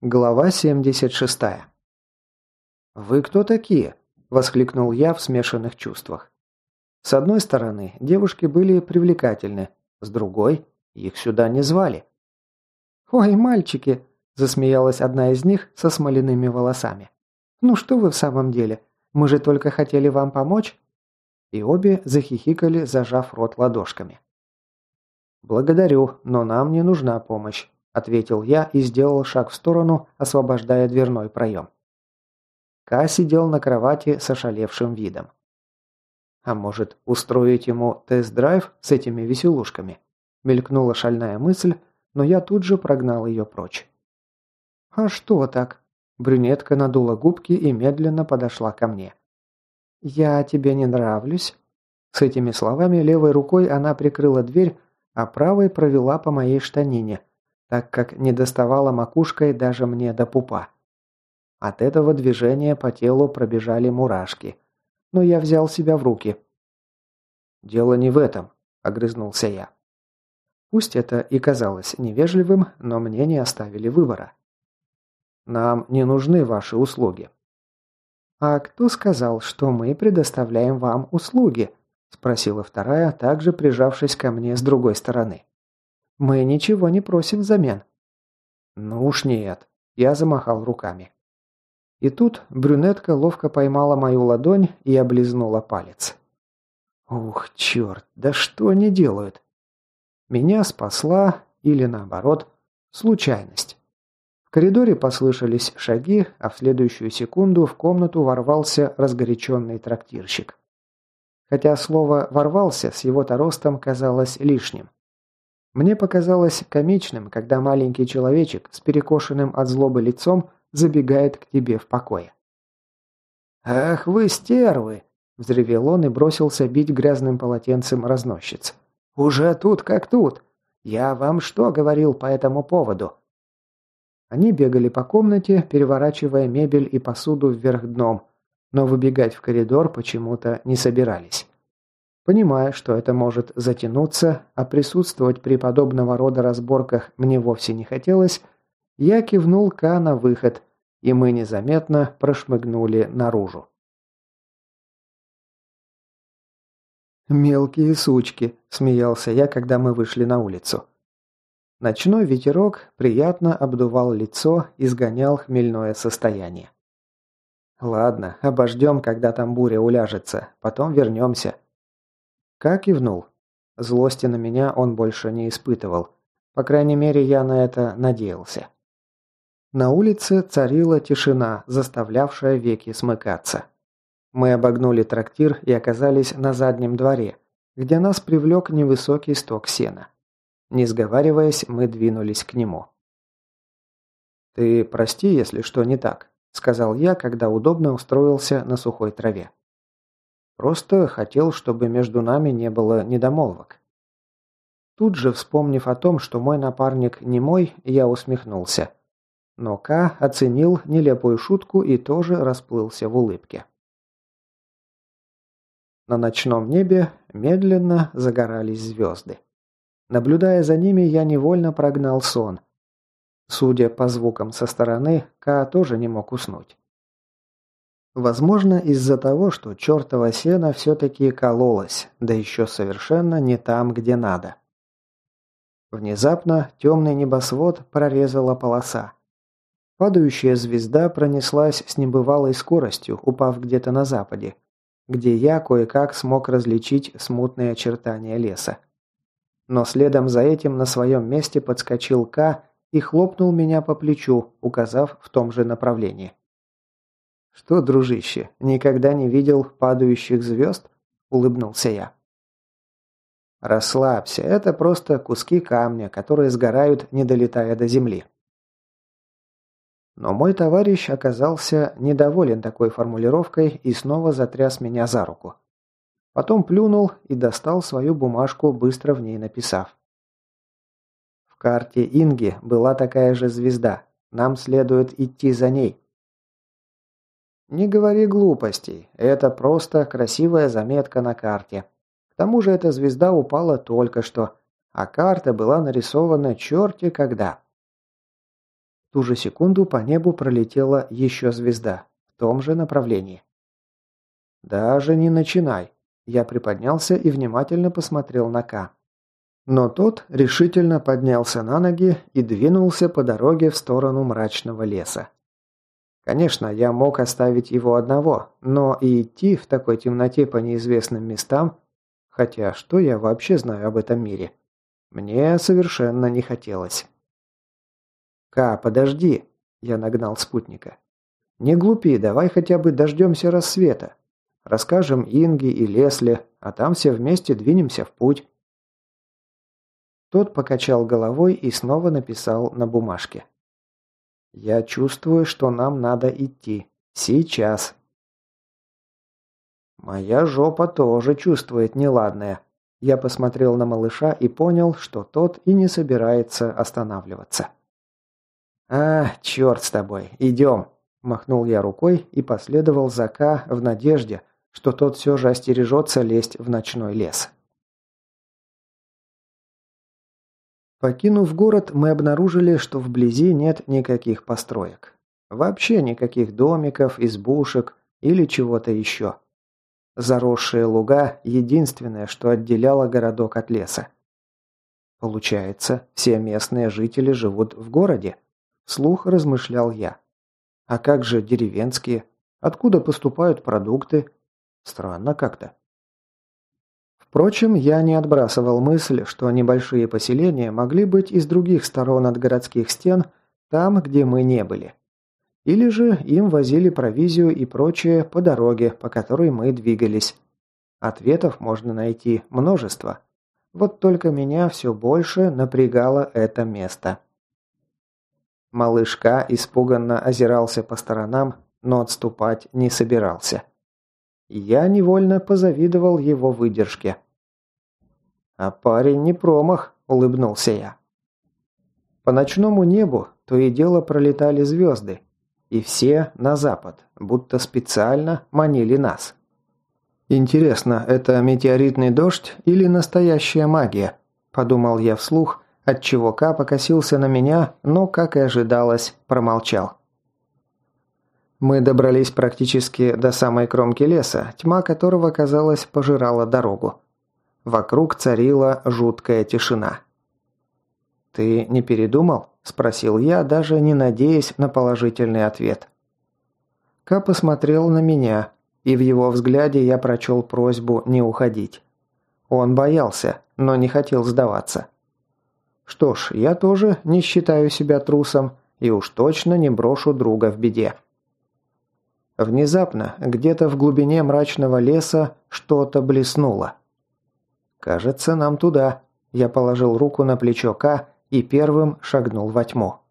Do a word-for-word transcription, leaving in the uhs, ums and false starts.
Глава семьдесят шесть. «Вы кто такие?» – воскликнул я в смешанных чувствах. С одной стороны, девушки были привлекательны, с другой – их сюда не звали. «Ой, мальчики!» – засмеялась одна из них со смоляными волосами. «Ну что вы в самом деле? Мы же только хотели вам помочь!» И обе захихикали, зажав рот ладошками. «Благодарю, но нам не нужна помощь», – ответил я и сделал шаг в сторону, освобождая дверной проем. Ка сидел на кровати с ошалевшим видом. «А может, устроить ему тест-драйв с этими веселушками?» – мелькнула шальная мысль, но я тут же прогнал ее прочь. «А что так?» – брюнетка надула губки и медленно подошла ко мне. «Я тебе не нравлюсь?» С этими словами левой рукой она прикрыла дверь, а правой провела по моей штанине, так как не доставала макушкой даже мне до пупа. От этого движения по телу пробежали мурашки, но я взял себя в руки. «Дело не в этом», – огрызнулся я. Пусть это и казалось невежливым, но мне не оставили выбора. «Нам не нужны ваши услуги». «А кто сказал, что мы предоставляем вам услуги?» – спросила вторая, также прижавшись ко мне с другой стороны. «Мы ничего не просим взамен». «Ну уж нет», – я замахал руками. И тут брюнетка ловко поймала мою ладонь и облизнула палец. «Ух, черт, да что они делают?» Меня спасла, или наоборот, случайность. В коридоре послышались шаги, а в следующую секунду в комнату ворвался разгоряченный трактирщик. Хотя слово «ворвался» с его-то ростом казалось лишним. Мне показалось комичным, когда маленький человечек с перекошенным от злобы лицом забегает к тебе в покое. «Ах вы стервы!» – взревел он и бросился бить грязным полотенцем разносчиц. «Уже тут как тут! Я вам что говорил по этому поводу?» Они бегали по комнате, переворачивая мебель и посуду вверх дном, но выбегать в коридор почему-то не собирались. Понимая, что это может затянуться, а присутствовать при подобного рода разборках мне вовсе не хотелось, я кивнул Ка на выход, и мы незаметно прошмыгнули наружу. «Мелкие сучки», – смеялся я, когда мы вышли на улицу. Ночной ветерок приятно обдувал лицо и сгонял хмельное состояние. «Ладно, обождем, когда там буря уляжется, потом вернемся». Ка кивнул. Злости на меня он больше не испытывал. По крайней мере, я на это надеялся. На улице царила тишина, заставлявшая веки смыкаться. Мы обогнули трактир и оказались на заднем дворе, где нас привлек невысокий сток сена. Не сговариваясь, мы двинулись к нему. «Ты прости, если что не так», – сказал я, когда удобно устроился на сухой траве. «Просто хотел, чтобы между нами не было недомолвок». Тут же, вспомнив о том, что мой напарник не мой, я усмехнулся. Но Ка оценил нелепую шутку и тоже расплылся в улыбке. На ночном небе медленно загорались звезды. Наблюдая за ними, я невольно прогнал сон. Судя по звукам со стороны, Ка тоже не мог уснуть. Возможно, из-за того, что чертова сена все-таки кололась, да еще совершенно не там, где надо. Внезапно темный небосвод прорезала полоса. Падающая звезда пронеслась с небывалой скоростью, упав где-то на западе, где я кое-как смог различить смутные очертания леса. Но следом за этим на своем месте подскочил Ка и хлопнул меня по плечу, указав в том же направлении. «Что, дружище, никогда не видел падающих звезд?» – улыбнулся я. «Расслабься, это просто куски камня, которые сгорают, не долетая до земли». Но мой товарищ оказался недоволен такой формулировкой и снова затряс меня за руку. Потом плюнул и достал свою бумажку, быстро в ней написав. «В карте Инги была такая же звезда. Нам следует идти за ней». «Не говори глупостей. Это просто красивая заметка на карте. К тому же эта звезда упала только что, а карта была нарисована черти когда». ту же секунду по небу пролетела еще звезда в том же направлении. «Даже не начинай!» Я приподнялся и внимательно посмотрел на Ка. Но тот решительно поднялся на ноги и двинулся по дороге в сторону мрачного леса. Конечно, я мог оставить его одного, но и идти в такой темноте по неизвестным местам, хотя что я вообще знаю об этом мире, мне совершенно не хотелось. «Ка, подожди!» – я нагнал спутника. «Не глупи, давай хотя бы дождемся рассвета. Расскажем Инге и Лесли, а там все вместе двинемся в путь». Тот покачал головой и снова написал на бумажке. «Я чувствую, что нам надо идти. Сейчас». «Моя жопа тоже чувствует неладное». Я посмотрел на малыша и понял, что тот и не собирается останавливаться. «А, черт с тобой, идем!» – махнул я рукой и последовал за Ка в надежде, что тот все же остережется лезть в ночной лес. Покинув город, мы обнаружили, что вблизи нет никаких построек. Вообще никаких домиков, избушек или чего-то еще. Заросшие луга – единственное, что отделяло городок от леса. Получается, все местные жители живут в городе? Вслух размышлял я. А как же деревенские? Откуда поступают продукты? Странно как-то. Впрочем, я не отбрасывал мысль, что небольшие поселения могли быть и с других сторон от городских стен, там, где мы не были. Или же им возили провизию и прочее по дороге, по которой мы двигались. Ответов можно найти множество. Вот только меня все больше напрягало это место. Малышка испуганно озирался по сторонам, но отступать не собирался. Я невольно позавидовал его выдержке. «А парень не промах», — улыбнулся я. По ночному небу то и дело пролетали звезды, и все на запад, будто специально манили нас. «Интересно, это метеоритный дождь или настоящая магия?» – подумал я вслух, отчего Ка покосился на меня, но, как и ожидалось, промолчал. Мы добрались практически до самой кромки леса, тьма которого, казалось, пожирала дорогу. Вокруг царила жуткая тишина. «Ты не передумал?» – спросил я, даже не надеясь на положительный ответ. Ка посмотрел на меня, и в его взгляде я прочел просьбу не уходить. Он боялся, но не хотел сдаваться. Что ж, я тоже не считаю себя трусом и уж точно не брошу друга в беде. Внезапно, где-то в глубине мрачного леса, что-то блеснуло. «Кажется, нам туда». Я положил руку на плечо Ка и первым шагнул во тьму.